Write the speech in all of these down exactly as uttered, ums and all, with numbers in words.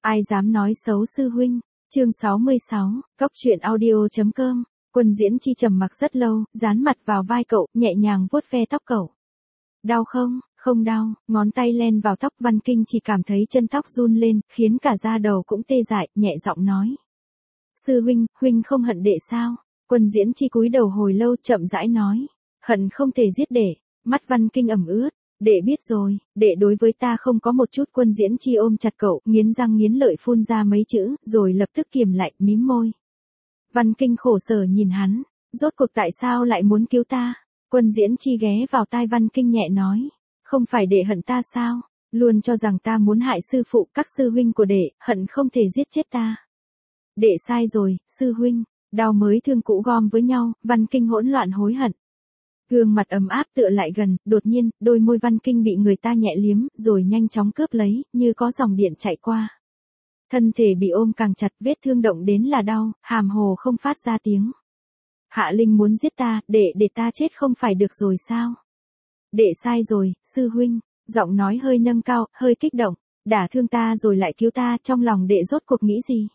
Ai dám nói xấu sư huynh? Chương sáu mươi sáu, Cốc truyện audio.com. Quân Diễn Chi trầm mặc rất lâu, dán mặt vào vai cậu, nhẹ nhàng vuốt ve tóc cậu. Đau không? Không đau, ngón tay len vào tóc. Văn Kinh chỉ cảm thấy chân tóc run lên, khiến cả da đầu cũng tê dại, nhẹ giọng nói. Sư huynh, huynh không hận đệ sao? Quân Diễn Chi cúi đầu hồi lâu, chậm rãi nói. Hận không thể giết đệ. Mắt Văn Kinh ẩm ướt. Đệ biết rồi, đệ đối với ta không có một chút. Quân Diễn Chi ôm chặt cậu, nghiến răng nghiến lợi phun ra mấy chữ, rồi lập tức kiềm lại, mím môi. Văn Kinh khổ sở nhìn hắn, rốt cuộc tại sao lại muốn cứu ta? Quân Diễn Chi ghé vào tai Văn Kinh nhẹ nói, không phải đệ hận ta sao? Luôn cho rằng ta muốn hại sư phụ, các sư huynh của đệ, hận không thể giết chết ta. Đệ sai rồi, sư huynh, đau mới thương cũ gom với nhau. Văn Kinh hỗn loạn hối hận. Gương mặt ấm áp tựa lại gần, đột nhiên, đôi môi Văn Kinh bị người ta nhẹ liếm, rồi nhanh chóng cướp lấy, như có dòng điện chạy qua. Thân thể bị ôm càng chặt, vết thương động đến là đau, hàm hồ không phát ra tiếng. Hạ Linh muốn giết ta, để để ta chết không phải được rồi sao? Đệ sai rồi, sư huynh, giọng nói hơi nâng cao, hơi kích động, đả thương ta rồi lại cứu ta, trong lòng đệ rốt cuộc nghĩ gì?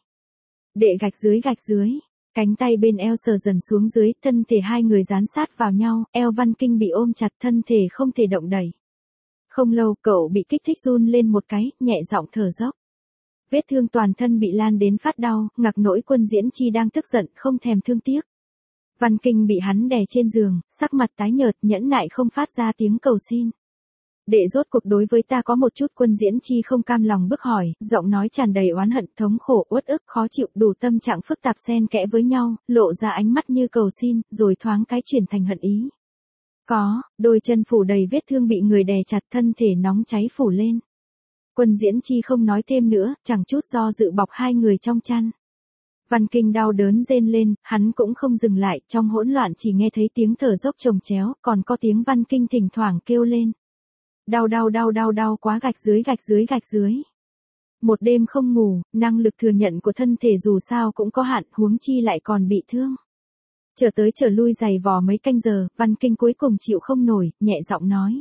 Đệ gạch dưới gạch dưới. Cánh tay bên eo sờ dần xuống dưới, thân thể hai người dán sát vào nhau, eo Văn Kinh bị ôm chặt, thân thể không thể động đẩy. Không lâu, cậu bị kích thích run lên một cái, nhẹ giọng thở dốc. Vết thương toàn thân bị lan đến phát đau, ngặc nỗi Quân Diễn Chi đang tức giận, không thèm thương tiếc. Văn Kinh bị hắn đè trên giường, sắc mặt tái nhợt, nhẫn nại không phát ra tiếng cầu xin. Đệ rốt cuộc đối với ta có một chút. Quân Diễn Chi không cam lòng bức hỏi, giọng nói tràn đầy oán hận, thống khổ, uất ức, khó chịu, đủ tâm trạng phức tạp xen kẽ với nhau, lộ ra ánh mắt như cầu xin, rồi thoáng cái chuyển thành hận ý. Có, đôi chân phủ đầy vết thương bị người đè chặt, thân thể nóng cháy phủ lên. Quân Diễn Chi không nói thêm nữa, chẳng chút do dự bọc hai người trong chăn. Văn Kinh đau đớn rên lên, hắn cũng không dừng lại, trong hỗn loạn chỉ nghe thấy tiếng thở dốc chồng chéo, còn có tiếng Văn Kinh thỉnh thoảng kêu lên. Đau đau đau đau đau quá, gạch dưới gạch dưới gạch dưới. Một đêm không ngủ, năng lực thừa nhận của thân thể dù sao cũng có hạn, huống chi lại còn bị thương. Trở tới trở lui giày vò mấy canh giờ, Văn Kinh cuối cùng chịu không nổi, nhẹ giọng nói.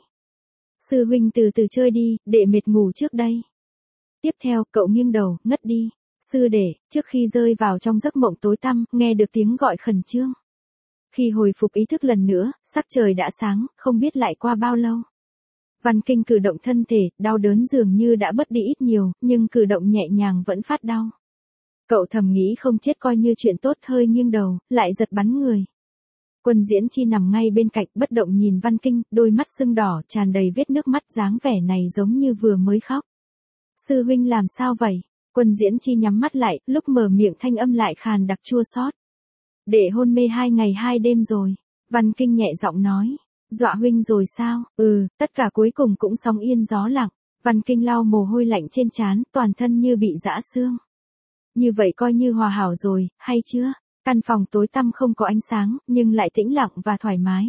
Sư huynh từ từ chơi đi, đệ mệt ngủ trước đây. Tiếp theo, cậu nghiêng đầu, ngất đi. Sư đệ, trước khi rơi vào trong giấc mộng tối tăm, nghe được tiếng gọi khẩn trương. Khi hồi phục ý thức lần nữa, sắc trời đã sáng, không biết lại qua bao lâu. Văn Kinh cử động thân thể, đau đớn dường như đã bớt đi ít nhiều, nhưng cử động nhẹ nhàng vẫn phát đau. Cậu thầm nghĩ không chết coi như chuyện tốt, hơi nghiêng đầu, lại giật bắn người. Quân Diễn Chi nằm ngay bên cạnh, bất động nhìn Văn Kinh, đôi mắt sưng đỏ, tràn đầy vết nước mắt, dáng vẻ này giống như vừa mới khóc. Sư huynh làm sao vậy? Quân Diễn Chi nhắm mắt lại, lúc mở miệng thanh âm lại khàn đặc chua xót. Đệ hôn mê hai ngày hai đêm rồi. Văn Kinh nhẹ giọng nói. Dọa huynh rồi sao? Ừ, tất cả cuối cùng cũng sóng yên gió lặng. Văn Kinh lau mồ hôi lạnh trên trán, toàn thân như bị giã xương. Như vậy coi như hòa hảo rồi, hay chưa? Căn phòng tối tăm không có ánh sáng, nhưng lại tĩnh lặng và thoải mái.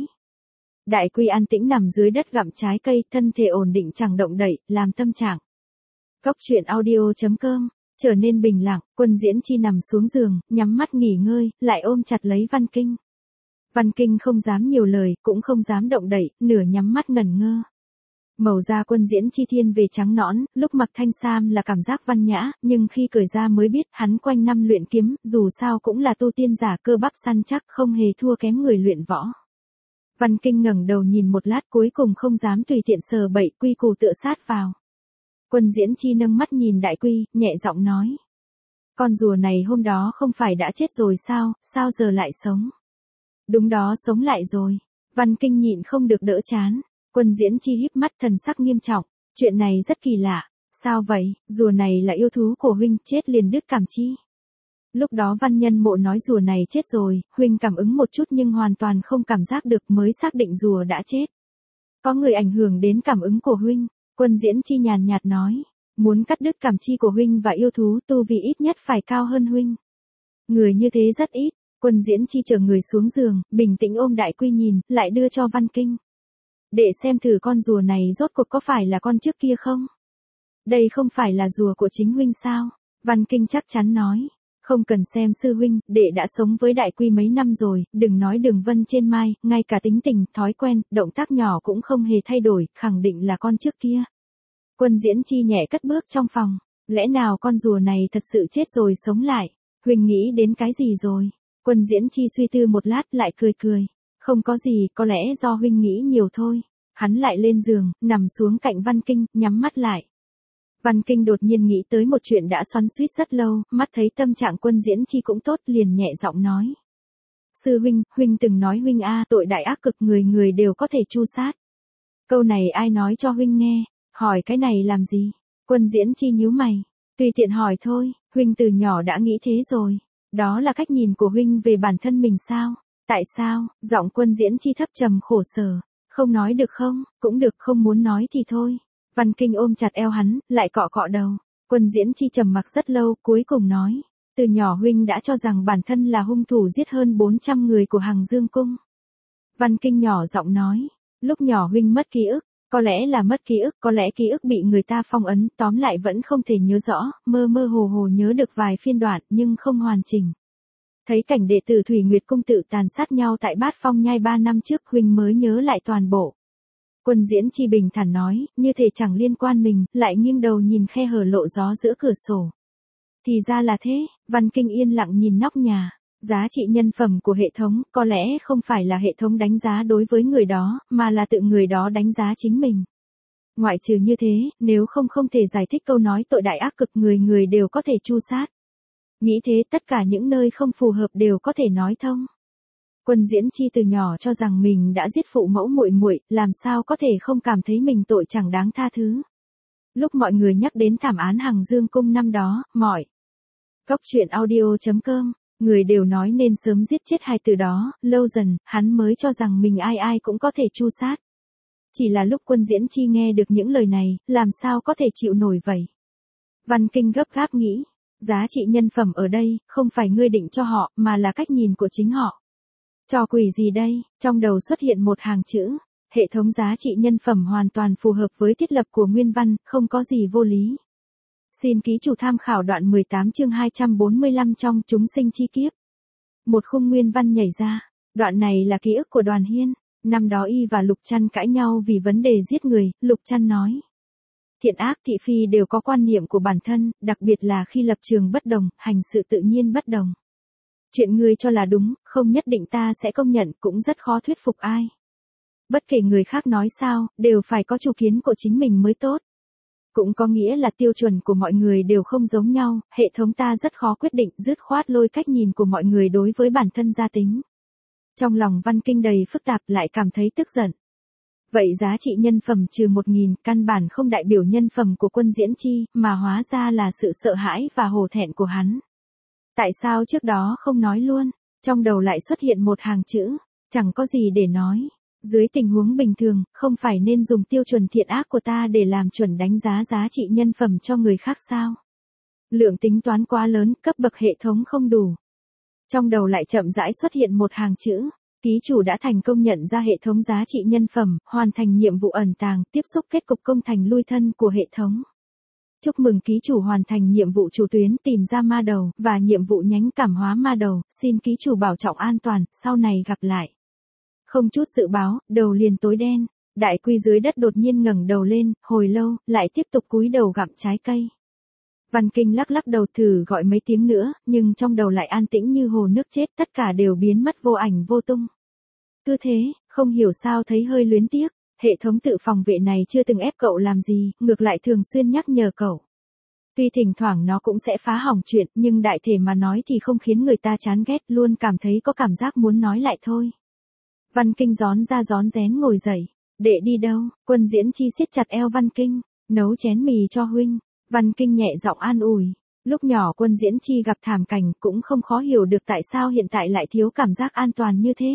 Đại Quy an tĩnh nằm dưới đất gặm trái cây, thân thể ổn định chẳng động đậy, làm tâm trạng. Cốc truyện audio.com, trở nên bình lặng. Quân Diễn Chi nằm xuống giường, nhắm mắt nghỉ ngơi, lại ôm chặt lấy Văn Kinh. Văn Kinh không dám nhiều lời, cũng không dám động đậy, nửa nhắm mắt ngẩn ngơ. Màu da Quân Diễn Chi thiên về trắng nõn, lúc mặc thanh sam là cảm giác văn nhã, nhưng khi cởi ra mới biết hắn quanh năm luyện kiếm, dù sao cũng là tu tiên giả, cơ bắp săn chắc, không hề thua kém người luyện võ. Văn Kinh ngẩng đầu nhìn một lát, cuối cùng không dám tùy tiện sờ bậy, quy củ tựa sát vào. Quân Diễn Chi nâng mắt nhìn Đại Quy, nhẹ giọng nói. Con rùa này hôm đó không phải đã chết rồi sao, sao giờ lại sống? Đúng đó, sống lại rồi. Văn Kinh nhịn không được đỡ chán. Quân Diễn Chi híp mắt, thần sắc nghiêm trọng. Chuyện này rất kỳ lạ. Sao vậy? Rùa này là yêu thú của huynh, chết liền đứt cảm chi. Lúc đó Văn Nhân Mộ nói rùa này chết rồi, huynh cảm ứng một chút nhưng hoàn toàn không cảm giác được, mới xác định rùa đã chết. Có người ảnh hưởng đến cảm ứng của huynh. Quân Diễn Chi nhàn nhạt nói. Muốn cắt đứt cảm chi của huynh và yêu thú, tu vi ít nhất phải cao hơn huynh. Người như thế rất ít. Quân Diễn Chi chở người xuống giường, bình tĩnh ôm Đại Quy nhìn, lại đưa cho Văn Kinh. Để xem thử con rùa này rốt cuộc có phải là con trước kia không? Đây không phải là rùa của chính huynh sao? Văn Kinh chắc chắn nói. Không cần xem sư huynh, đệ đã sống với Đại Quy mấy năm rồi, đừng nói đường vân trên mai, ngay cả tính tình, thói quen, động tác nhỏ cũng không hề thay đổi, khẳng định là con trước kia. Quân Diễn Chi nhẹ cất bước trong phòng. Lẽ nào con rùa này thật sự chết rồi sống lại? Huynh nghĩ đến cái gì rồi? Quân Diễn Chi suy tư một lát lại cười cười. Không có gì, có lẽ do huynh nghĩ nhiều thôi. Hắn lại lên giường, nằm xuống cạnh Văn Kinh, nhắm mắt lại. Văn Kinh đột nhiên nghĩ tới một chuyện đã xoắn xuýt rất lâu, mắt thấy tâm trạng Quân Diễn Chi cũng tốt liền nhẹ giọng nói. Sư huynh, huynh từng nói huynh a, tội đại ác cực người người đều có thể tru sát. Câu này ai nói cho huynh nghe, hỏi cái này làm gì? Quân Diễn Chi nhíu mày, tùy tiện hỏi thôi, huynh từ nhỏ đã nghĩ thế rồi. Đó là cách nhìn của huynh về bản thân mình sao? Tại sao? Giọng Quân Diễn Chi thấp trầm khổ sở. Không nói được không? Cũng được, không muốn nói thì thôi. Văn Kinh ôm chặt eo hắn, lại cọ cọ đầu. Quân Diễn Chi trầm mặc rất lâu, cuối cùng nói. Từ nhỏ huynh đã cho rằng bản thân là hung thủ giết hơn bốn trăm người của Hằng Dương Cung. Văn Kinh nhỏ giọng nói. Lúc nhỏ huynh mất ký ức. Có lẽ là mất ký ức, có lẽ ký ức bị người ta phong ấn, tóm lại vẫn không thể nhớ rõ, mơ mơ hồ hồ nhớ được vài phiên đoạn, nhưng không hoàn chỉnh. Thấy cảnh đệ tử Thủy Nguyệt Cung tự tàn sát nhau tại Bát Phong Nhai ba năm trước, huynh mới nhớ lại toàn bộ. Quân Diễn Chi bình thản nói, như thể chẳng liên quan mình, lại nghiêng đầu nhìn khe hở lộ gió giữa cửa sổ. Thì ra là thế, Văn Kinh yên lặng nhìn nóc nhà. Giá trị nhân phẩm của hệ thống, có lẽ không phải là hệ thống đánh giá đối với người đó, mà là tự người đó đánh giá chính mình. Ngoại trừ như thế, nếu không không thể giải thích câu nói tội đại ác cực người người đều có thể tru sát. Nghĩ thế tất cả những nơi không phù hợp đều có thể nói thông. Quân Diễn Chi từ nhỏ cho rằng mình đã giết phụ mẫu muội muội, làm sao có thể không cảm thấy mình tội chẳng đáng tha thứ. Lúc mọi người nhắc đến thảm án Hằng Dương Cung năm đó, mọi Cốc truyện audio chấm com, người đều nói nên sớm giết chết hai từ đó, lâu dần, hắn mới cho rằng mình ai ai cũng có thể tru sát. Chỉ là lúc Quân Diễn Chi nghe được những lời này, làm sao có thể chịu nổi vậy? Văn Kinh gấp gáp nghĩ, giá trị nhân phẩm ở đây, không phải ngươi định cho họ, mà là cách nhìn của chính họ. Trò quỷ gì đây? Trong đầu xuất hiện một hàng chữ, hệ thống giá trị nhân phẩm hoàn toàn phù hợp với thiết lập của nguyên văn, không có gì vô lý. Xin ký chủ tham khảo đoạn mười tám chương hai trăm bốn mươi lăm trong Chúng sinh chi kiếp. Một khung nguyên văn nhảy ra, đoạn này là ký ức của Đoàn Hiên, năm đó y và Lục Trăn cãi nhau vì vấn đề giết người, Lục Trăn nói. Thiện ác thị phi đều có quan niệm của bản thân, đặc biệt là khi lập trường bất đồng, hành sự tự nhiên bất đồng. Chuyện ngươi cho là đúng, không nhất định ta sẽ công nhận, cũng rất khó thuyết phục ai. Bất kể người khác nói sao, đều phải có chủ kiến của chính mình mới tốt. Cũng có nghĩa là tiêu chuẩn của mọi người đều không giống nhau, hệ thống ta rất khó quyết định, dứt khoát lôi cách nhìn của mọi người đối với bản thân gia tính. Trong lòng Văn Kinh đầy phức tạp lại cảm thấy tức giận. Vậy giá trị nhân phẩm trừ một nghìn, căn bản không đại biểu nhân phẩm của Quân Diễn Chi, mà hóa ra là sự sợ hãi và hổ thẹn của hắn. Tại sao trước đó không nói luôn? Trong đầu lại xuất hiện một hàng chữ, chẳng có gì để nói. Dưới tình huống bình thường, không phải nên dùng tiêu chuẩn thiện ác của ta để làm chuẩn đánh giá giá trị nhân phẩm cho người khác sao? Lượng tính toán quá lớn, cấp bậc hệ thống không đủ. Trong đầu lại chậm rãi xuất hiện một hàng chữ, ký chủ đã thành công nhận ra hệ thống giá trị nhân phẩm, hoàn thành nhiệm vụ ẩn tàng, tiếp xúc kết cục công thành lui thân của hệ thống. Chúc mừng ký chủ hoàn thành nhiệm vụ chủ tuyến tìm ra ma đầu, và nhiệm vụ nhánh cảm hóa ma đầu, xin ký chủ bảo trọng an toàn, sau này gặp lại. Không chút dự báo, đầu liền tối đen, đại quy dưới đất đột nhiên ngẩng đầu lên, hồi lâu, lại tiếp tục cúi đầu gặm trái cây. Văn Kinh lắc lắc đầu thử gọi mấy tiếng nữa, nhưng trong đầu lại an tĩnh như hồ nước chết, tất cả đều biến mất vô ảnh vô tung. Cứ thế, không hiểu sao thấy hơi luyến tiếc, hệ thống tự phòng vệ này chưa từng ép cậu làm gì, ngược lại thường xuyên nhắc nhở cậu. Tuy thỉnh thoảng nó cũng sẽ phá hỏng chuyện, nhưng đại thể mà nói thì không khiến người ta chán ghét, luôn cảm thấy có cảm giác muốn nói lại thôi. Văn Kinh gión ra gión rén ngồi dậy. Đệ đi đâu? Quân Diễn Chi siết chặt eo Văn Kinh. Nấu chén mì cho huynh. Văn Kinh nhẹ giọng an ủi. Lúc nhỏ Quân Diễn Chi gặp thảm cảnh cũng không khó hiểu được tại sao hiện tại lại thiếu cảm giác an toàn như thế.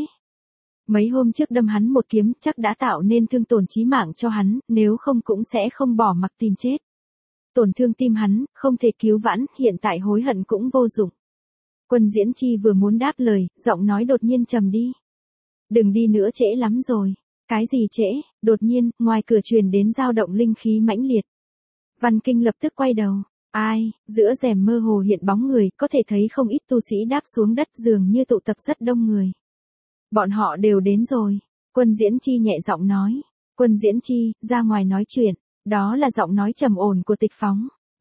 Mấy hôm trước đâm hắn một kiếm chắc đã tạo nên thương tổn chí mạng cho hắn, nếu không cũng sẽ không bỏ mặc tìm chết. Tổn thương tim hắn, không thể cứu vãn, hiện tại hối hận cũng vô dụng. Quân Diễn Chi vừa muốn đáp lời, giọng nói đột nhiên trầm đi. Đừng đi nữa trễ lắm rồi. Cái gì trễ? Đột nhiên, ngoài cửa truyền đến dao động linh khí mãnh liệt. Văn Kinh lập tức quay đầu. Ai? Giữa rèm mơ hồ hiện bóng người, có thể thấy không ít tu sĩ đáp xuống đất dường như tụ tập rất đông người. Bọn họ đều đến rồi. Quân Diễn Chi nhẹ giọng nói. Quân Diễn Chi, ra ngoài nói chuyện. Đó là giọng nói trầm ổn của Tịch Phóng.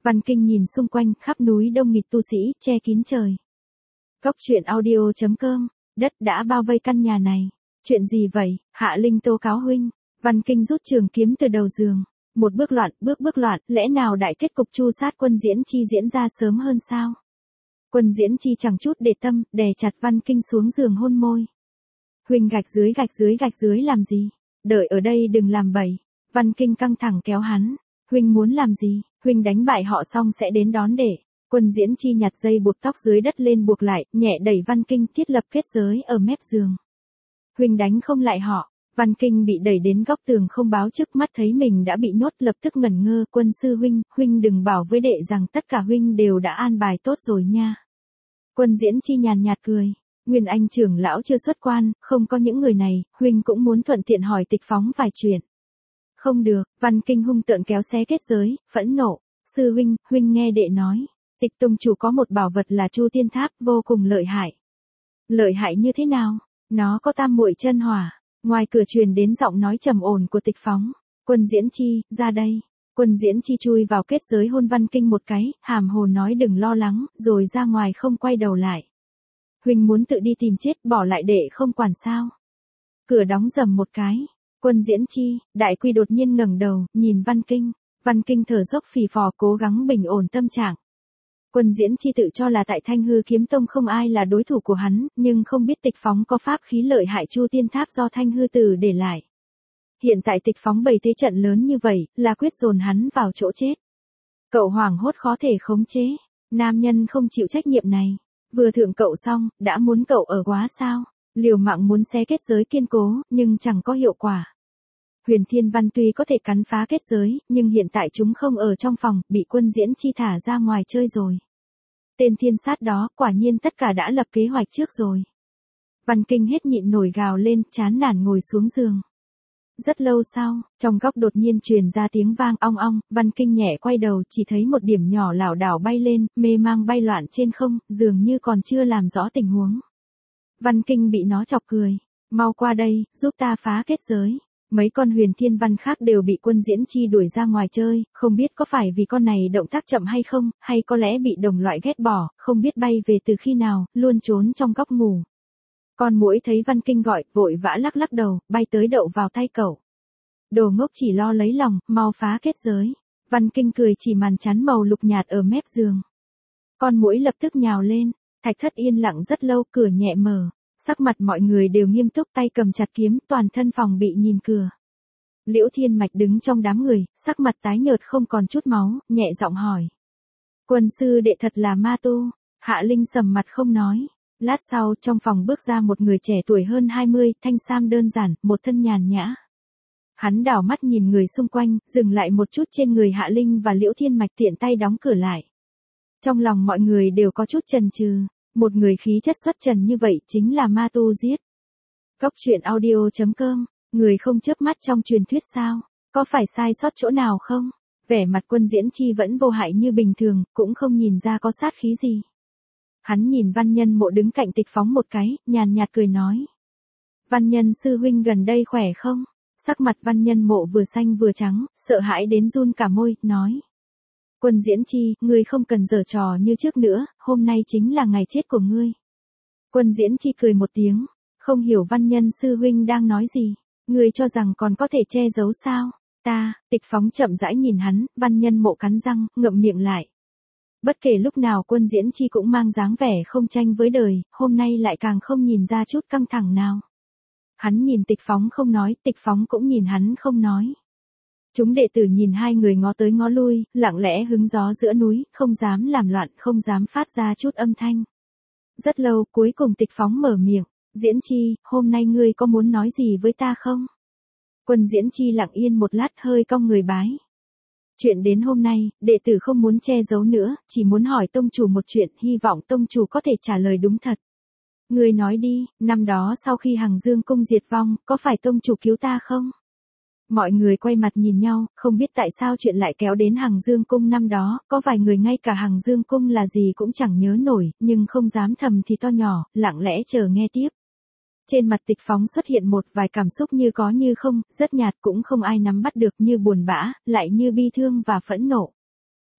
Văn Kinh nhìn xung quanh, khắp núi đông nghịt tu sĩ, che kín trời. Cốc truyện audio chấm com, đất đã bao vây căn nhà này. Chuyện gì vậy? Hạ Linh tố cáo huynh. Văn Kinh rút trường kiếm từ đầu giường. Một bước loạn, bước bước loạn, lẽ nào đại kết cục Chu sát Quân Diễn Chi diễn ra sớm hơn sao? Quân Diễn Chi chẳng chút để tâm, đè chặt Văn Kinh xuống giường hôn môi. Huynh gạch dưới gạch dưới gạch dưới làm gì? Đợi ở đây đừng làm bậy. Văn Kinh căng thẳng kéo hắn. Huynh muốn làm gì? Huynh đánh bại họ xong sẽ đến đón để. Quân Diễn Chi nhặt dây buộc tóc dưới đất lên buộc lại, nhẹ đẩy Văn Kinh thiết lập kết giới ở mép giường. Huynh đánh không lại họ. Văn Kinh bị đẩy đến góc tường không báo trước, mắt thấy mình đã bị nhốt lập tức ngẩn ngơ. Quân sư huynh, huynh đừng bảo với đệ rằng tất cả huynh đều đã an bài tốt rồi nha. Quân Diễn Chi nhàn nhạt cười. Nguyên Anh trưởng lão chưa xuất quan, không có những người này, huynh cũng muốn thuận tiện hỏi Tịch Phóng vài chuyện. Không được, Văn Kinh hung tợn kéo xé kết giới, phẫn nộ. Sư huynh, huynh nghe đệ nói. Tịch tông chủ có một bảo vật là Chu Tiên Tháp, vô cùng lợi hại. Lợi hại như thế nào? Nó có tam muội chân hỏa. Ngoài cửa truyền đến giọng nói trầm ổn của Tịch Phóng. Quân Diễn Chi, ra đây. Quân Diễn Chi chui vào kết giới hôn Văn Kinh một cái, hàm hồ nói đừng lo lắng, rồi ra ngoài không quay đầu lại. Huynh muốn tự đi tìm chết, bỏ lại đệ không quản sao? Cửa đóng rầm một cái. Quân Diễn Chi, Đại Quy đột nhiên ngẩng đầu, nhìn Văn Kinh. Văn Kinh thở dốc phì phò cố gắng bình ổn tâm trạng. Quân Diễn Chi tự cho là tại Thanh Hư Kiếm Tông không ai là đối thủ của hắn, nhưng không biết Tịch Phóng có pháp khí lợi hại Chu Tiên Tháp do Thanh Hư Tử để lại. Hiện tại Tịch Phóng bày thế trận lớn như vậy, là quyết dồn hắn vào chỗ chết. Cậu hoảng hốt khó thể khống chế. Nam nhân không chịu trách nhiệm này. Vừa thượng cậu xong, đã muốn cậu ở quá sao? Liều mạng muốn xé kết giới kiên cố, nhưng chẳng có hiệu quả. Huyền Thiên Văn tuy có thể cắn phá kết giới, nhưng hiện tại chúng không ở trong phòng, bị Quân Diễn Chi thả ra ngoài chơi rồi. Tên thiên sát đó, quả nhiên tất cả đã lập kế hoạch trước rồi. Văn Kinh hết nhịn nổi gào lên, chán nản ngồi xuống giường. Rất lâu sau, trong góc đột nhiên truyền ra tiếng vang ong ong, Văn Kinh nhẹ quay đầu chỉ thấy một điểm nhỏ lảo đảo bay lên, mê mang bay loạn trên không, dường như còn chưa làm rõ tình huống. Văn Kinh bị nó chọc cười. Mau qua đây, giúp ta phá kết giới. Mấy con huyền thiên văn khác đều bị Quân Diễn Chi đuổi ra ngoài chơi, không biết có phải vì con này động tác chậm hay không, hay có lẽ bị đồng loại ghét bỏ, không biết bay về từ khi nào, luôn trốn trong góc ngủ. Con muỗi thấy Văn Kinh gọi, vội vã lắc lắc đầu, bay tới đậu vào tay cậu. Đồ ngốc chỉ lo lấy lòng, mau phá kết giới. Văn Kinh cười chỉ màn chắn màu lục nhạt ở mép giường. Con muỗi lập tức nhào lên, Thạch Thất yên lặng rất lâu, cửa nhẹ mở. Sắc mặt mọi người đều nghiêm túc, tay cầm chặt kiếm, toàn thân phòng bị nhìn cửa. Liễu Thiên Mạch đứng trong đám người, sắc mặt tái nhợt không còn chút máu, nhẹ giọng hỏi. Quân sư đệ thật là ma tu. Hạ Linh sầm mặt không nói. Lát sau, trong phòng bước ra một người trẻ tuổi hơn hai mươi, thanh sam đơn giản, một thân nhàn nhã. Hắn đảo mắt nhìn người xung quanh, dừng lại một chút trên người Hạ Linh và Liễu Thiên Mạch, tiện tay đóng cửa lại. Trong lòng mọi người đều có chút chần chừ. Một người khí chất xuất trần như vậy chính là ma tu giết. Cốc truyện audio chấm com, người không chớp mắt trong truyền thuyết sao? Có phải sai sót chỗ nào không? Vẻ mặt Quân Diễn Chi vẫn vô hại như bình thường, cũng không nhìn ra có sát khí gì. Hắn nhìn Văn Nhân Mộ đứng cạnh Tịch Phóng một cái, nhàn nhạt cười nói. Văn Nhân sư huynh gần đây khỏe không? Sắc mặt Văn Nhân Mộ vừa xanh vừa trắng, sợ hãi đến run cả môi, nói. Quân Diễn Chi, ngươi không cần giở trò như trước nữa, hôm nay chính là ngày chết của ngươi. Quân Diễn Chi cười một tiếng, không hiểu Văn Nhân sư huynh đang nói gì, ngươi cho rằng còn có thể che giấu sao? Ta, Tịch Phóng chậm rãi nhìn hắn, Văn Nhân Mộ cắn răng, ngậm miệng lại. Bất kể lúc nào Quân Diễn Chi cũng mang dáng vẻ không tranh với đời, hôm nay lại càng không nhìn ra chút căng thẳng nào. Hắn nhìn Tịch Phóng không nói, Tịch Phóng cũng nhìn hắn không nói. Chúng đệ tử nhìn hai người ngó tới ngó lui, lặng lẽ hứng gió giữa núi, không dám làm loạn, không dám phát ra chút âm thanh. Rất lâu, cuối cùng Tịch Phóng mở miệng, Diễn Chi, hôm nay ngươi có muốn nói gì với ta không? Quân Diễn Chi lặng yên một lát, hơi cong người bái. Chuyện đến hôm nay, đệ tử không muốn che giấu nữa, chỉ muốn hỏi tông chủ một chuyện, hy vọng tông chủ có thể trả lời đúng thật. Ngươi nói đi, năm đó sau khi Hằng Dương cung diệt vong, có phải tông chủ cứu ta không? Mọi người quay mặt nhìn nhau, không biết tại sao chuyện lại kéo đến Hằng Dương cung năm đó, có vài người ngay cả Hằng Dương cung là gì cũng chẳng nhớ nổi, nhưng không dám thầm thì to nhỏ, lặng lẽ chờ nghe tiếp. Trên mặt Tịch Phóng xuất hiện một vài cảm xúc như có như không, rất nhạt, cũng không ai nắm bắt được, như buồn bã, lại như bi thương và phẫn nộ.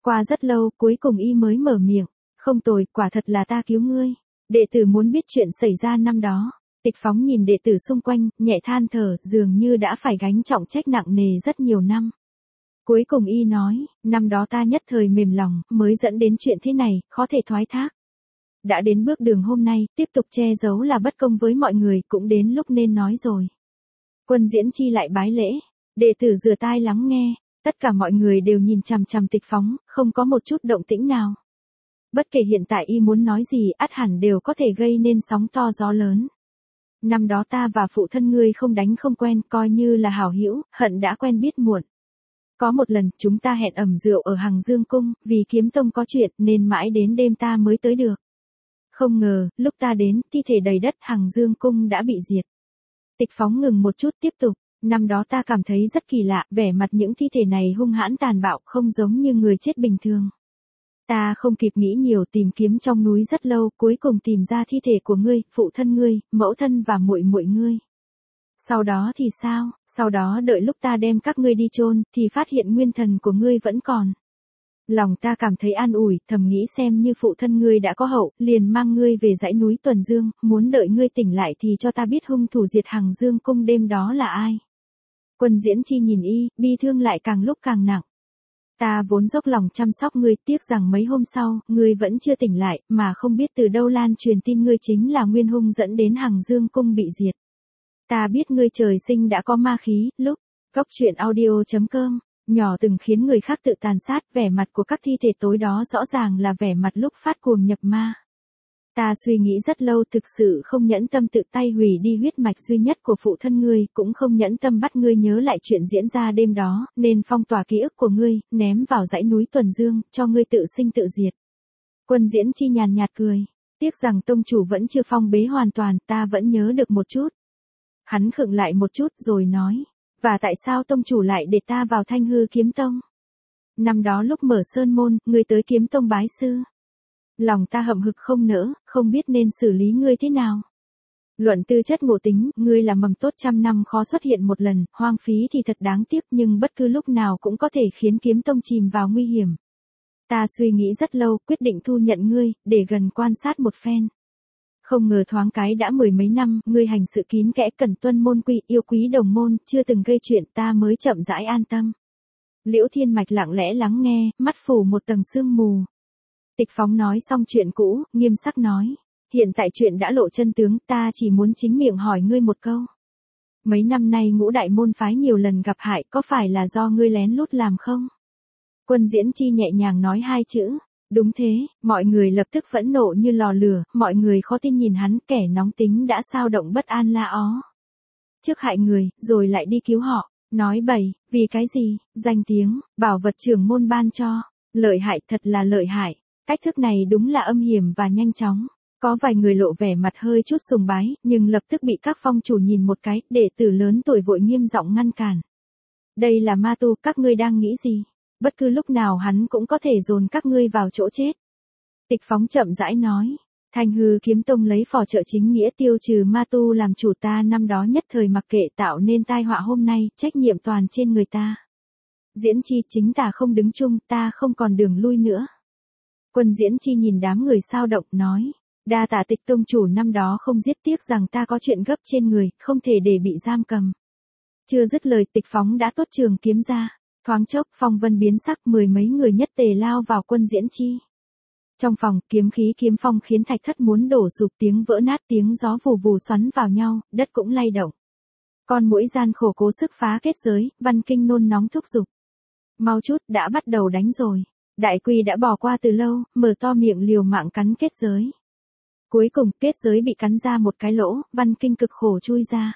Qua rất lâu, cuối cùng y mới mở miệng, không tồi, quả thật là ta cứu ngươi. Đệ tử muốn biết chuyện xảy ra năm đó. Tịch Phóng nhìn đệ tử xung quanh, nhẹ than thở, dường như đã phải gánh trọng trách nặng nề rất nhiều năm. Cuối cùng y nói, năm đó ta nhất thời mềm lòng, mới dẫn đến chuyện thế này, khó thể thoái thác. Đã đến bước đường hôm nay, tiếp tục che giấu là bất công với mọi người, cũng đến lúc nên nói rồi. Quân Diễn Chi lại bái lễ, đệ tử rửa tai lắng nghe, tất cả mọi người đều nhìn chằm chằm Tịch Phóng, không có một chút động tĩnh nào. Bất kể hiện tại y muốn nói gì, ắt hẳn đều có thể gây nên sóng to gió lớn. Năm đó ta và phụ thân ngươi không đánh không quen, coi như là hảo hữu, hận đã quen biết muộn. Có một lần, chúng ta hẹn ẩm rượu ở Hằng Dương Cung, vì Kiếm Tông có chuyện, nên mãi đến đêm ta mới tới được. Không ngờ, lúc ta đến, thi thể đầy đất Hằng Dương Cung đã bị diệt. Tịch Phóng ngừng một chút tiếp tục, năm đó ta cảm thấy rất kỳ lạ, vẻ mặt những thi thể này hung hãn tàn bạo, không giống như người chết bình thường. Ta không kịp nghĩ nhiều, tìm kiếm trong núi rất lâu, cuối cùng tìm ra thi thể của ngươi, phụ thân ngươi, mẫu thân và muội muội ngươi. Sau đó thì sao? Sau đó đợi lúc ta đem các ngươi đi chôn, thì phát hiện nguyên thần của ngươi vẫn còn. Lòng ta cảm thấy an ủi, thầm nghĩ xem như phụ thân ngươi đã có hậu, liền mang ngươi về dãy núi Tuần Dương, muốn đợi ngươi tỉnh lại thì cho ta biết hung thủ diệt Hằng Dương Cung đêm đó là ai. Quân Diễn Chi nhìn y, bi thương lại càng lúc càng nặng. Ta vốn dốc lòng chăm sóc ngươi, tiếc rằng mấy hôm sau, ngươi vẫn chưa tỉnh lại, mà không biết từ đâu lan truyền tin ngươi chính là nguyên hung dẫn đến Hằng Dương Cung bị diệt. Ta biết ngươi trời sinh đã có ma khí, lúc, góc truyện audio chấm com, nhỏ từng khiến người khác tự tàn sát, vẻ mặt của các thi thể tối đó rõ ràng là vẻ mặt lúc phát cuồng nhập ma. Ta suy nghĩ rất lâu, thực sự không nhẫn tâm tự tay hủy đi huyết mạch duy nhất của phụ thân ngươi, cũng không nhẫn tâm bắt ngươi nhớ lại chuyện diễn ra đêm đó, nên phong tỏa ký ức của ngươi, ném vào dãy núi Tuần Dương, cho ngươi tự sinh tự diệt. Quân Diễn Chi nhàn nhạt cười, tiếc rằng tông chủ vẫn chưa phong bế hoàn toàn, ta vẫn nhớ được một chút. Hắn khựng lại một chút rồi nói, và tại sao tông chủ lại để ta vào Thanh Hư Kiếm Tông? Năm đó lúc mở sơn môn, ngươi tới Kiếm Tông bái sư. Lòng ta hậm hực không nỡ, không biết nên xử lý ngươi thế nào. Luận tư chất ngộ tính, ngươi là mầm tốt trăm năm khó xuất hiện một lần, hoang phí thì thật đáng tiếc, nhưng bất cứ lúc nào cũng có thể khiến Kiếm Tông chìm vào nguy hiểm. Ta suy nghĩ rất lâu, quyết định thu nhận ngươi, để gần quan sát một phen. Không ngờ thoáng cái đã mười mấy năm, ngươi hành sự kín kẽ, cẩn tuân môn quy, yêu quý đồng môn, chưa từng gây chuyện, ta mới chậm rãi an tâm. Liễu Thiên Mạch lặng lẽ lắng nghe, mắt phủ một tầng sương mù. Tịch Phóng nói xong chuyện cũ, nghiêm sắc nói, hiện tại chuyện đã lộ chân tướng, ta chỉ muốn chính miệng hỏi ngươi một câu. Mấy năm nay Ngũ Đại môn phái nhiều lần gặp hại, có phải là do ngươi lén lút làm không? Quân Diễn Chi nhẹ nhàng nói hai chữ, đúng thế, mọi người lập tức phẫn nộ như lò lửa, mọi người khó tin nhìn hắn, kẻ nóng tính đã sao động bất an la ó. Trước hại người, rồi lại đi cứu họ, nói bậy, vì cái gì, danh tiếng, bảo vật trưởng môn ban cho, lợi hại, thật là lợi hại. Cách thức này đúng là âm hiểm và nhanh chóng. Có vài người lộ vẻ mặt hơi chút sùng bái, nhưng lập tức bị các phong chủ nhìn một cái, đệ tử lớn tuổi vội nghiêm giọng ngăn cản. Đây là ma tu, các ngươi đang nghĩ gì? Bất cứ lúc nào hắn cũng có thể dồn các ngươi vào chỗ chết. Tịch Phóng chậm rãi nói, Thanh Hư Kiếm Tông lấy phò trợ chính nghĩa tiêu trừ ma tu làm chủ, ta năm đó nhất thời mặc kệ tạo nên tai họa hôm nay, trách nhiệm toàn trên người ta. Diễn Chi, chính ta không đứng chung, ta không còn đường lui nữa. Quân Diễn Chi nhìn đám người sao động, nói, đa tạ Tịch tông chủ năm đó không giết, tiếc rằng ta có chuyện gấp trên người, không thể để bị giam cầm. Chưa dứt lời, Tịch Phóng đã tốt trường kiếm ra, thoáng chốc phong vân biến sắc, mười mấy người nhất tề lao vào Quân Diễn Chi. Trong phòng, kiếm khí kiếm phong khiến thạch thất muốn đổ sụp, tiếng vỡ nát, tiếng gió vù vù xoắn vào nhau, đất cũng lay động. Con muỗi gian khổ cố sức phá kết giới, Văn Kinh nôn nóng thúc giục. Mau chút, đã bắt đầu đánh rồi. Đại Quy đã bỏ qua từ lâu, mở to miệng liều mạng cắn kết giới. Cuối cùng, kết giới bị cắn ra một cái lỗ, Văn Kinh cực khổ chui ra.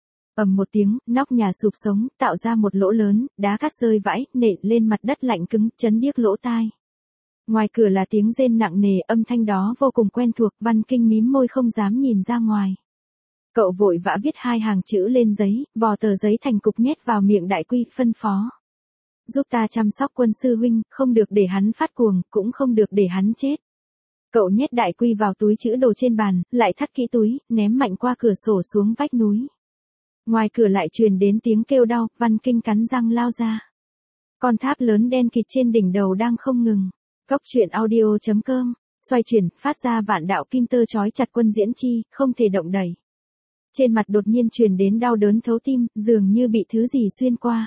Ầm một tiếng, nóc nhà sụp sống, tạo ra một lỗ lớn, đá cát rơi vãi, nện lên mặt đất lạnh cứng, chấn điếc lỗ tai. Ngoài cửa là tiếng rên nặng nề, âm thanh đó vô cùng quen thuộc, Văn Kinh mím môi không dám nhìn ra ngoài. Cậu vội vã viết hai hàng chữ lên giấy, vò tờ giấy thành cục nhét vào miệng Đại Quy, phân phó. Giúp ta chăm sóc Quân sư huynh, không được để hắn phát cuồng, cũng không được để hắn chết. Cậu nhét Đại Quy vào túi chữ đồ trên bàn, lại thắt kỹ túi, ném mạnh qua cửa sổ xuống vách núi. Ngoài cửa lại truyền đến tiếng kêu đau, Văn Kinh cắn răng lao ra. Con tháp lớn đen kịt trên đỉnh đầu đang không ngừng. Cốc truyện audio.com, xoay chuyển, phát ra vạn đạo kim tơ trói chặt Quân Diễn Chi, không thể động đẩy. Trên mặt đột nhiên truyền đến đau đớn thấu tim, dường như bị thứ gì xuyên qua.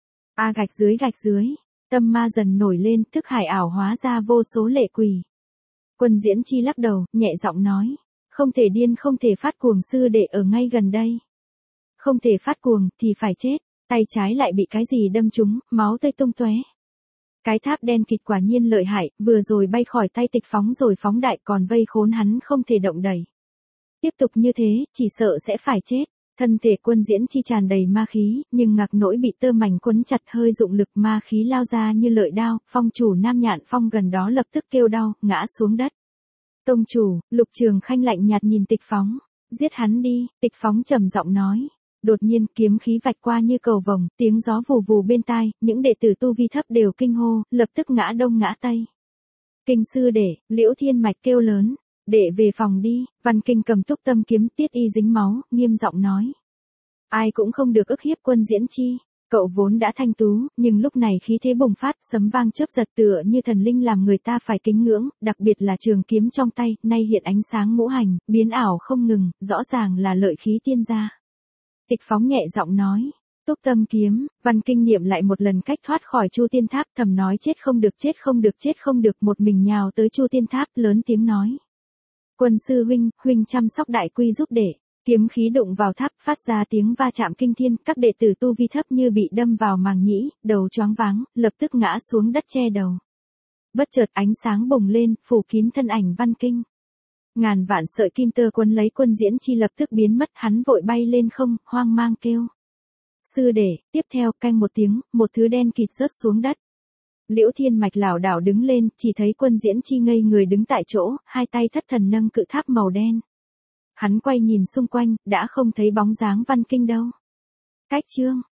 A gạch dưới gạch dưới, tâm ma dần nổi lên, thức hải ảo hóa ra vô số lệ quỷ. Quân Diễn Chi lắc đầu, nhẹ giọng nói, không thể điên không thể phát cuồng, sư đệ ở ngay gần đây. Không thể phát cuồng, thì phải chết, tay trái lại bị cái gì đâm trúng, máu tươi tung tóe. Cái tháp đen kịt quả nhiên lợi hại, vừa rồi bay khỏi tay Tịch Phóng rồi phóng đại, còn vây khốn hắn không thể động đẩy. Tiếp tục như thế, chỉ sợ sẽ phải chết. Thân thể Quân Diễn Chi tràn đầy ma khí, nhưng ngạc nỗi bị tơ mảnh quấn chặt, hơi dụng lực ma khí lao ra như lợi đao, phong chủ Nam Nhạn Phong gần đó lập tức kêu đau, ngã xuống đất. Tông chủ, Lục Trường Khanh lạnh nhạt nhìn Tịch Phóng, giết hắn đi, Tịch Phóng trầm giọng nói. Đột nhiên kiếm khí vạch qua như cầu vồng, tiếng gió vù vù bên tai, những đệ tử tu vi thấp đều kinh hô, lập tức ngã đông ngã tây. Kinh sư đệ, Liễu Thiên Mạch kêu lớn, đệ về phòng đi. Văn Kinh cầm Túc Tâm kiếm tiết y dính máu, nghiêm giọng nói. Ai cũng không được ức hiếp Quân Diễn Chi, cậu vốn đã thanh tú, nhưng lúc này khí thế bùng phát, sấm vang chớp giật tựa như thần linh làm người ta phải kính ngưỡng, đặc biệt là trường kiếm trong tay, nay hiện ánh sáng ngũ hành, biến ảo không ngừng, rõ ràng là lợi khí tiên gia. Tịch Phóng nhẹ giọng nói, Túc Tâm kiếm. Văn Kinh niệm lại một lần cách thoát khỏi Chu Tiên Tháp, thầm nói chết không được chết không được chết không được, một mình nhào tới Chu Tiên Tháp, lớn tiếng nói. Quân sư huynh, huynh chăm sóc đại quy giúp đệ. Kiếm khí đụng vào tháp, phát ra tiếng va chạm kinh thiên, các đệ tử tu vi thấp như bị đâm vào màng nhĩ, đầu choáng váng, lập tức ngã xuống đất che đầu. Bất chợt ánh sáng bùng lên, phủ kín thân ảnh Văn Kinh. Ngàn vạn sợi kim tơ quấn lấy Quân Diễn Chi lập tức biến mất, hắn vội bay lên không, hoang mang kêu. Sư đệ, tiếp theo canh một tiếng, một thứ đen kịt rớt xuống đất. Liễu Thiên Mạch lảo đảo đứng lên, chỉ thấy Quân Diễn Chi ngây người đứng tại chỗ, hai tay thất thần nâng cự tháp màu đen. Hắn quay nhìn xung quanh, đã không thấy bóng dáng Văn Kinh đâu. Cách chương